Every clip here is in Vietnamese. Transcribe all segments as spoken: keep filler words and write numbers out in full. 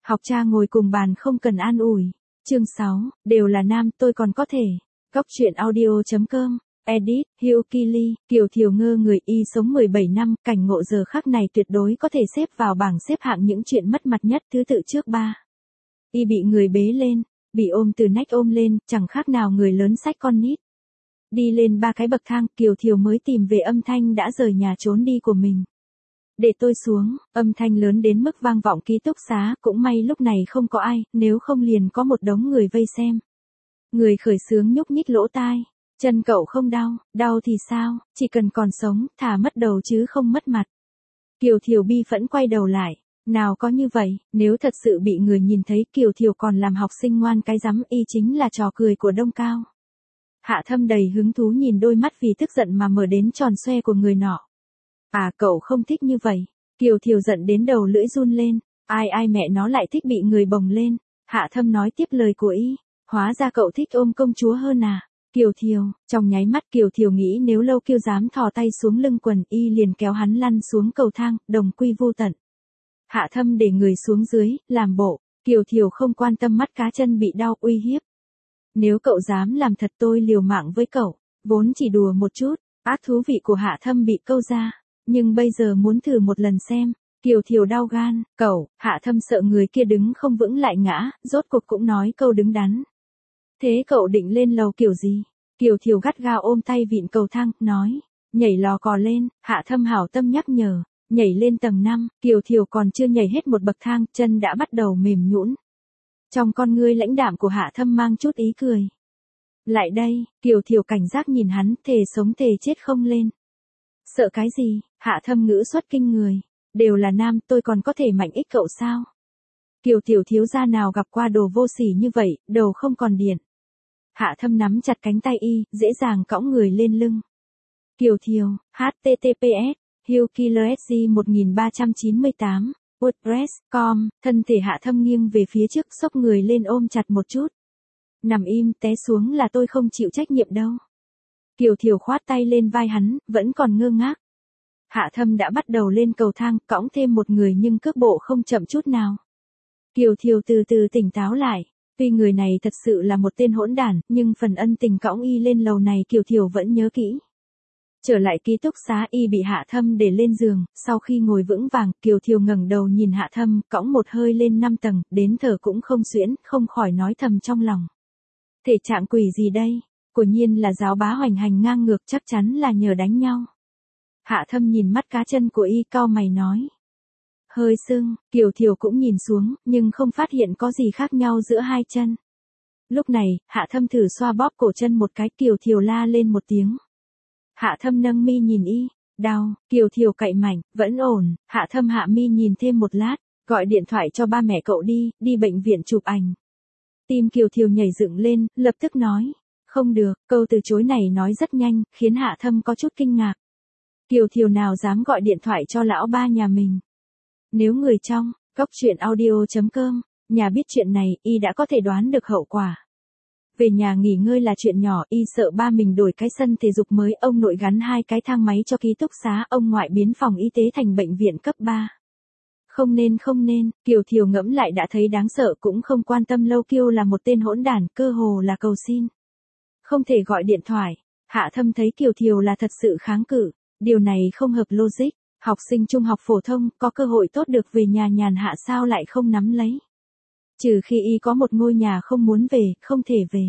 Học cha ngồi cùng bàn không cần an ủi. Chương sáu, đều là nam, tôi còn có thể. Góc truyện audio chấm com. Edit, Hyukili, Kiều Thiều ngơ người. Y sống mười bảy năm, cảnh ngộ giờ khắc này tuyệt đối có thể xếp vào bảng xếp hạng những chuyện mất mặt nhất thứ tự trước ba. Y bị người bế lên, bị ôm từ nách ôm lên, chẳng khác nào người lớn xách con nít. Đi lên ba cái bậc thang, Kiều Thiều mới tìm về âm thanh đã rời nhà trốn đi của mình. Để tôi xuống, âm thanh lớn đến mức vang vọng ký túc xá, cũng may lúc này không có ai, nếu không liền có một đống người vây xem. Người khởi xướng nhúc nhích lỗ tai. Chân cậu không đau, đau thì sao, chỉ cần còn sống, thà mất đầu chứ không mất mặt. Kiều Thiều bi phẫn quay đầu lại. Nào có như vậy, nếu thật sự bị người nhìn thấy Kiều Thiều còn làm học sinh ngoan cái rắm, y chính là trò cười của đông cao. Hạ Thâm đầy hứng thú nhìn đôi mắt vì tức giận mà mở đến tròn xoe của người nọ. À, cậu không thích như vậy. Kiều Thiều giận đến đầu lưỡi run lên. Ai ai mẹ nó lại thích bị người bồng lên. Hạ Thâm nói tiếp lời của y. Hóa ra cậu thích ôm công chúa hơn à. Kiều Thiều, trong nháy mắt Kiều Thiều nghĩ nếu Lâu Kiêu dám thò tay xuống lưng quần, y liền kéo hắn lăn xuống cầu thang, đồng quy vô tận. Hạ Thâm để người xuống dưới, làm bộ. Kiều Thiều không quan tâm mắt cá chân bị đau, uy hiếp. Nếu cậu dám làm thật tôi liều mạng với cậu. Vốn chỉ đùa một chút, ác thú vị của Hạ Thâm bị câu ra. Nhưng bây giờ muốn thử một lần xem. Kiều Thiều đau gan. Cậu, Hạ Thâm sợ người kia đứng không vững lại ngã, rốt cuộc cũng nói câu đứng đắn. Thế cậu định lên lầu kiểu gì? Kiều Thiều gắt gao ôm tay vịn cầu thang, nói. Nhảy lò cò lên. Hạ Thâm hảo tâm nhắc nhở. Nhảy lên tầng năm, Kiều Thiều còn chưa nhảy hết một bậc thang, chân đã bắt đầu mềm nhũn. Trong con ngươi lãnh đạm của Hạ Thâm mang chút ý cười. Lại đây, Kiều Thiều cảnh giác nhìn hắn, thề sống thề chết không lên. Sợ cái gì? Hạ Thâm ngữ xuất kinh người. Đều là nam, tôi còn có thể mạnh ích cậu sao? Kiều Thiều thiếu gia nào gặp qua đồ vô sỉ như vậy, đầu không còn điện. Hạ Thâm nắm chặt cánh tay y, dễ dàng cõng người lên lưng. Kiều Thiều, H T T P S Hyukilesg một ba chín tám, WordPress chấm com, thân thể Hạ Thâm nghiêng về phía trước, xốc người lên ôm chặt một chút. Nằm im, té xuống là tôi không chịu trách nhiệm đâu. Kiều Thiều khoát tay lên vai hắn, vẫn còn ngơ ngác. Hạ Thâm đã bắt đầu lên cầu thang, cõng thêm một người nhưng cước bộ không chậm chút nào. Kiều Thiều từ từ tỉnh táo lại. Tuy người này thật sự là một tên hỗn đản, nhưng phần ân tình cõng y lên lầu này Kiều Thiều vẫn nhớ kỹ. Trở lại ký túc xá, y bị Hạ Thâm để lên giường, sau khi ngồi vững vàng, Kiều Thiều ngẩng đầu nhìn Hạ Thâm, cõng một hơi lên năm tầng, đến thở cũng không xuyễn, không khỏi nói thầm trong lòng. Thể trạng quỷ gì đây? Quả nhiên là giáo bá hoành hành ngang ngược, chắc chắn là nhờ đánh nhau. Hạ Thâm nhìn mắt cá chân của y, cau mày nói. Hơi sưng. Kiều Thiều cũng nhìn xuống, nhưng không phát hiện có gì khác nhau giữa hai chân. Lúc này, Hạ Thâm thử xoa bóp cổ chân một cái, Kiều Thiều la lên một tiếng. Hạ Thâm nâng mi nhìn y. Đau. Kiều Thiều cạy mảnh, vẫn ổn. Hạ Thâm hạ mi nhìn thêm một lát, gọi điện thoại cho ba mẹ cậu đi, đi bệnh viện chụp ảnh. Tim Kiều Thiều nhảy dựng lên, lập tức nói. Không được. Câu từ chối này nói rất nhanh, khiến Hạ Thâm có chút kinh ngạc. Kiều Thiều nào dám gọi điện thoại cho lão ba nhà mình. Nếu người trong, góc truyện audio chấm com, nhà biết chuyện này, y đã có thể đoán được hậu quả. Về nhà nghỉ ngơi là chuyện nhỏ, y sợ ba mình đổi cái sân thể dục mới, ông nội gắn hai cái thang máy cho ký túc xá, ông ngoại biến phòng y tế thành bệnh viện cấp ba. Không nên không nên, Kiều Thiều ngẫm lại đã thấy đáng sợ, cũng không quan tâm Lâu Kiêu là một tên hỗn đản, cơ hồ là cầu xin. Không thể gọi điện thoại. Hạ Thâm thấy Kiều Thiều là thật sự kháng cự, điều này không hợp logic. Học sinh trung học phổ thông, có cơ hội tốt được về nhà nhàn hạ sao lại không nắm lấy. Trừ khi y có một ngôi nhà không muốn về, không thể về.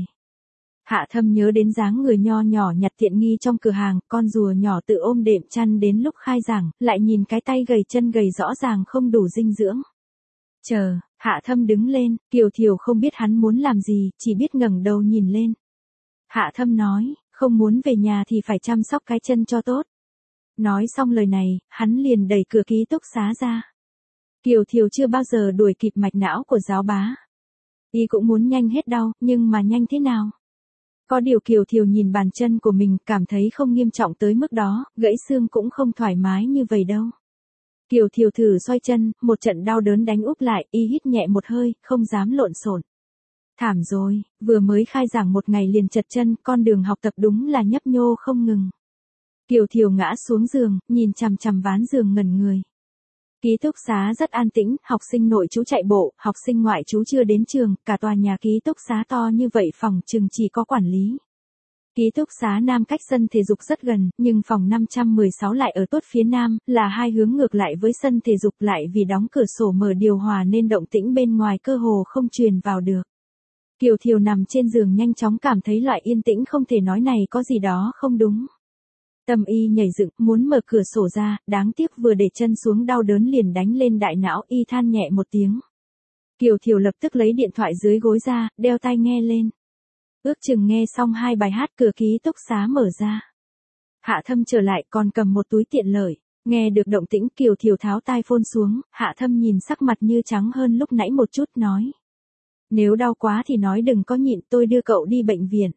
Hạ Thâm nhớ đến dáng người nho nhỏ nhặt tiện nghi trong cửa hàng, con rùa nhỏ tự ôm đệm chăn đến lúc khai giảng, lại nhìn cái tay gầy chân gầy rõ ràng không đủ dinh dưỡng. Chờ, Hạ Thâm đứng lên, Kiều Thiều không biết hắn muốn làm gì, chỉ biết ngẩng đầu nhìn lên. Hạ Thâm nói, không muốn về nhà thì phải chăm sóc cái chân cho tốt. Nói xong lời này, hắn liền đẩy cửa ký túc xá ra. Kiều Thiều chưa bao giờ đuổi kịp mạch não của giáo bá. Y cũng muốn nhanh hết đau, nhưng mà nhanh thế nào? Có điều Kiều Thiều nhìn bàn chân của mình, cảm thấy không nghiêm trọng tới mức đó, gãy xương cũng không thoải mái như vậy đâu. Kiều Thiều thử xoay chân, một trận đau đớn đánh úp lại, y hít nhẹ một hơi, không dám lộn xộn. Thảm rồi, vừa mới khai giảng một ngày liền chật chân, con đường học tập đúng là nhấp nhô không ngừng. Kiều Thiều ngã xuống giường, nhìn chằm chằm ván giường ngẩn người. Ký túc xá rất an tĩnh, học sinh nội trú chạy bộ, học sinh ngoại trú chưa đến trường, cả tòa nhà ký túc xá to như vậy phòng chừng chỉ có quản lý. Ký túc xá nam cách sân thể dục rất gần, nhưng phòng năm trăm mười sáu lại ở tuốt phía nam, là hai hướng ngược lại với sân thể dục, lại vì đóng cửa sổ mở điều hòa nên động tĩnh bên ngoài cơ hồ không truyền vào được. Kiều Thiều nằm trên giường nhanh chóng cảm thấy loại yên tĩnh không thể nói này có gì đó không đúng. Tâm y nhảy dựng, muốn mở cửa sổ ra, đáng tiếc vừa để chân xuống đau đớn liền đánh lên đại não, y than nhẹ một tiếng. Kiều Thiều lập tức lấy điện thoại dưới gối ra, đeo tai nghe lên. Ước chừng nghe xong hai bài hát, cửa ký túc xá mở ra. Hạ Thâm trở lại còn cầm một túi tiện lợi, nghe được động tĩnh Kiều Thiều tháo tai phone xuống, Hạ Thâm nhìn sắc mặt như trắng hơn lúc nãy một chút nói. Nếu đau quá thì nói đừng có nhịn, tôi đưa cậu đi bệnh viện.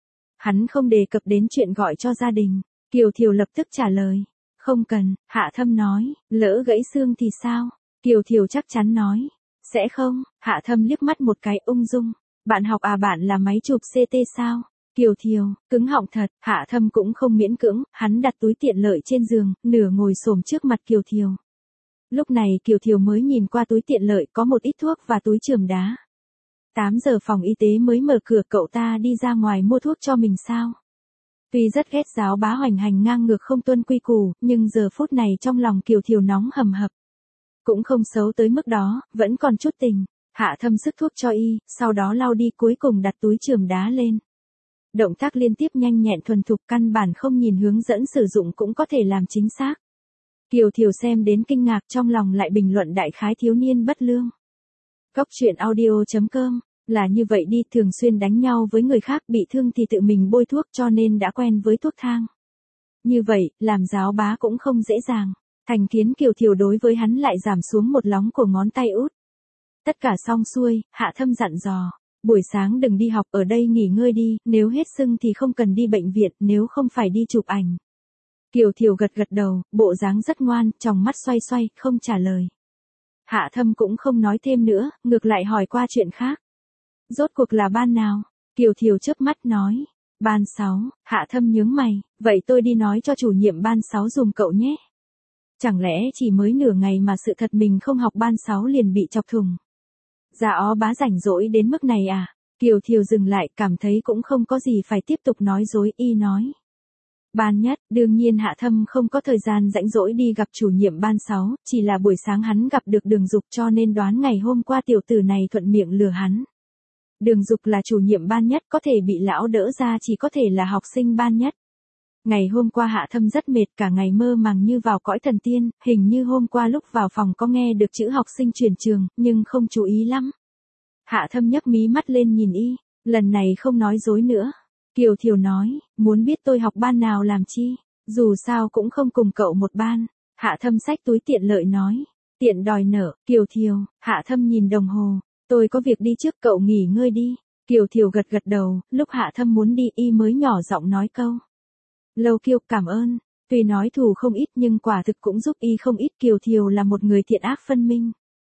Hắn không đề cập đến chuyện gọi cho gia đình. Kiều Thiều lập tức trả lời. Không cần, Hạ Thâm nói, lỡ gãy xương thì sao? Kiều Thiều chắc chắn nói. Sẽ không, Hạ Thâm liếc mắt một cái ung dung. Bạn học à, bạn là máy chụp xê tê sao? Kiều Thiều, cứng họng thật, Hạ Thâm cũng không miễn cưỡng, hắn đặt túi tiện lợi trên giường, nửa ngồi xổm trước mặt Kiều Thiều. Lúc này Kiều Thiều mới nhìn qua túi tiện lợi có một ít thuốc và túi chườm đá. tám giờ phòng y tế mới mở cửa, cậu ta đi ra ngoài mua thuốc cho mình sao? Tuy rất ghét giáo bá hoành hành ngang ngược không tuân quy củ, nhưng giờ phút này trong lòng Kiều Thiều nóng hầm hập. Cũng không xấu tới mức đó, vẫn còn chút tình. Hạ Thâm sức thuốc cho y, sau đó lau đi cuối cùng đặt túi chườm đá lên. Động tác liên tiếp nhanh nhẹn thuần thục, căn bản không nhìn hướng dẫn sử dụng cũng có thể làm chính xác. Kiều Thiều xem đến kinh ngạc, trong lòng lại bình luận đại khái thiếu niên bất lương. Góc truyện audio chấm com, là như vậy đi, thường xuyên đánh nhau với người khác, bị thương thì tự mình bôi thuốc cho nên đã quen với thuốc thang. Như vậy, làm giáo bá cũng không dễ dàng. Thành kiến Kiều Thiều đối với hắn lại giảm xuống một lóng của ngón tay út. Tất cả xong xuôi, Hạ Thâm dặn dò. Buổi sáng đừng đi học, ở đây nghỉ ngơi đi, nếu hết sưng thì không cần đi bệnh viện, nếu không phải đi chụp ảnh. Kiều Thiều gật gật đầu, bộ dáng rất ngoan, tròng mắt xoay xoay, không trả lời. Hạ Thâm cũng không nói thêm nữa, ngược lại hỏi qua chuyện khác. Rốt cuộc là ban nào? Kiều Thiều chớp mắt nói. Ban sáu, Hạ Thâm nhướng mày, vậy tôi đi nói cho chủ nhiệm ban sáu dùm cậu nhé. Chẳng lẽ chỉ mới nửa ngày mà sự thật mình không học ban sáu liền bị chọc thủng. Dạ ó bá rảnh rỗi đến mức này à? Kiều Thiều dừng lại, cảm thấy cũng không có gì phải tiếp tục nói dối, y nói. Ban nhất, đương nhiên Hạ Thâm không có thời gian rảnh rỗi đi gặp chủ nhiệm ban sáu, chỉ là buổi sáng hắn gặp được Đường Dục cho nên đoán ngày hôm qua tiểu tử này thuận miệng lừa hắn. Đường Dục là chủ nhiệm ban nhất, có thể bị lão đỡ ra chỉ có thể là học sinh ban nhất. Ngày hôm qua Hạ Thâm rất mệt, cả ngày mơ màng như vào cõi thần tiên, hình như hôm qua lúc vào phòng có nghe được chữ học sinh chuyển trường, nhưng không chú ý lắm. Hạ Thâm nhấc mí mắt lên nhìn y, lần này không nói dối nữa. Kiều Thiều nói, muốn biết tôi học ban nào làm chi, dù sao cũng không cùng cậu một ban. Hạ Thâm xách túi tiện lợi nói, tiện đòi nợ. Kiều Thiều, Hạ Thâm nhìn đồng hồ, tôi có việc đi trước, cậu nghỉ ngơi đi. Kiều Thiều gật gật đầu, lúc Hạ Thâm muốn đi y mới nhỏ giọng nói câu. Lâu Kiều, cảm ơn. Tuy nói thù không ít nhưng quả thực cũng giúp y không ít. Kiều Thiều là một người thiện ác phân minh.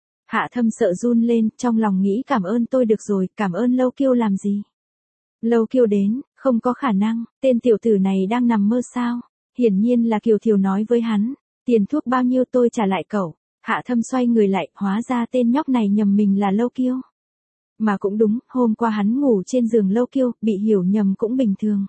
Hạ Thâm sợ run lên, trong lòng nghĩ cảm ơn tôi được rồi, cảm ơn Lâu Kiều làm gì. Lâu Kiều đến, không có khả năng, tên tiểu tử này đang nằm mơ sao. Hiển nhiên là Kiều Thiều nói với hắn, tiền thuốc bao nhiêu tôi trả lại cậu. Hạ Thâm xoay người lại, hóa ra tên nhóc này nhầm mình là Lâu Kiều. Mà cũng đúng, hôm qua hắn ngủ trên giường Lâu Kiều, bị hiểu nhầm cũng bình thường.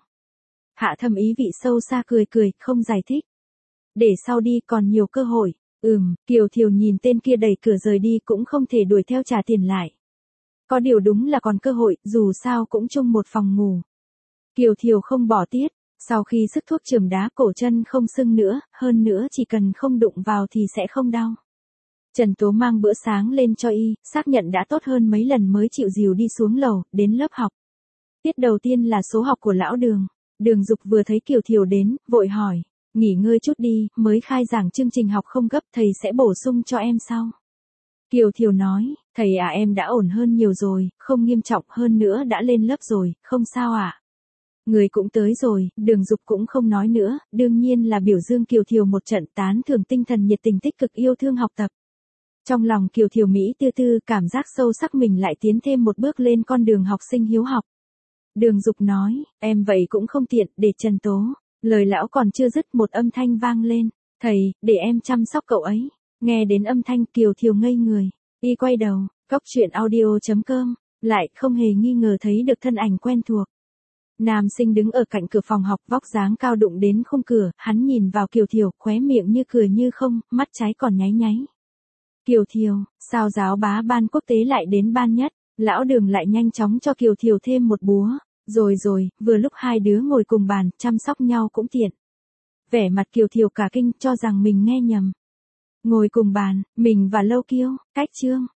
Hạ Thâm ý vị sâu xa cười cười, không giải thích. Để sau đi, còn nhiều cơ hội. Ừm, Kiều Thiều nhìn tên kia đẩy cửa rời đi cũng không thể đuổi theo trả tiền lại. Có điều đúng là còn cơ hội, dù sao cũng chung một phòng ngủ. Kiều Thiều không bỏ tiết, sau khi sức thuốc chườm đá cổ chân không sưng nữa, hơn nữa chỉ cần không đụng vào thì sẽ không đau. Trần Tố mang bữa sáng lên cho y, xác nhận đã tốt hơn mấy lần mới chịu dìu đi xuống lầu, đến lớp học. Tiết đầu tiên là số học của lão Đường. Đường Dục vừa thấy Kiều Thiều đến, vội hỏi, nghỉ ngơi chút đi, mới khai giảng chương trình học không gấp, thầy sẽ bổ sung cho em sau. Kiều Thiều nói, thầy à, em đã ổn hơn nhiều rồi, không nghiêm trọng, hơn nữa đã lên lớp rồi, không sao ạ. À? Người cũng tới rồi, Đường Dục cũng không nói nữa, đương nhiên là biểu dương Kiều Thiều một trận, tán thưởng tinh thần nhiệt tình tích cực yêu thương học tập. Trong lòng Kiều Thiều Mỹ tư tư, cảm giác sâu sắc mình lại tiến thêm một bước lên con đường học sinh hiếu học. Đường Dục nói, em vậy cũng không tiện, để Trần Tố. Lời lão còn chưa dứt một âm thanh vang lên, thầy, để em chăm sóc cậu ấy. Nghe đến âm thanh Kiều Thiều ngây người, y quay đầu, Cóc truyện audio chấm com, lại không hề nghi ngờ thấy được thân ảnh quen thuộc. Nam sinh đứng ở cạnh cửa phòng học, vóc dáng cao đụng đến khung cửa, hắn nhìn vào Kiều Thiều, khóe miệng như cười như không, mắt trái còn nháy nháy. Kiều Thiều, sao giáo bá ban quốc tế lại đến ban nhất? Lão Đường lại nhanh chóng cho Kiều Thiều thêm một búa. Rồi rồi, vừa lúc hai đứa ngồi cùng bàn, chăm sóc nhau cũng tiện. Vẻ mặt Kiều Thiều cả kinh, cho rằng mình nghe nhầm. Ngồi cùng bàn, mình và Lâu Kiêu, cách chương.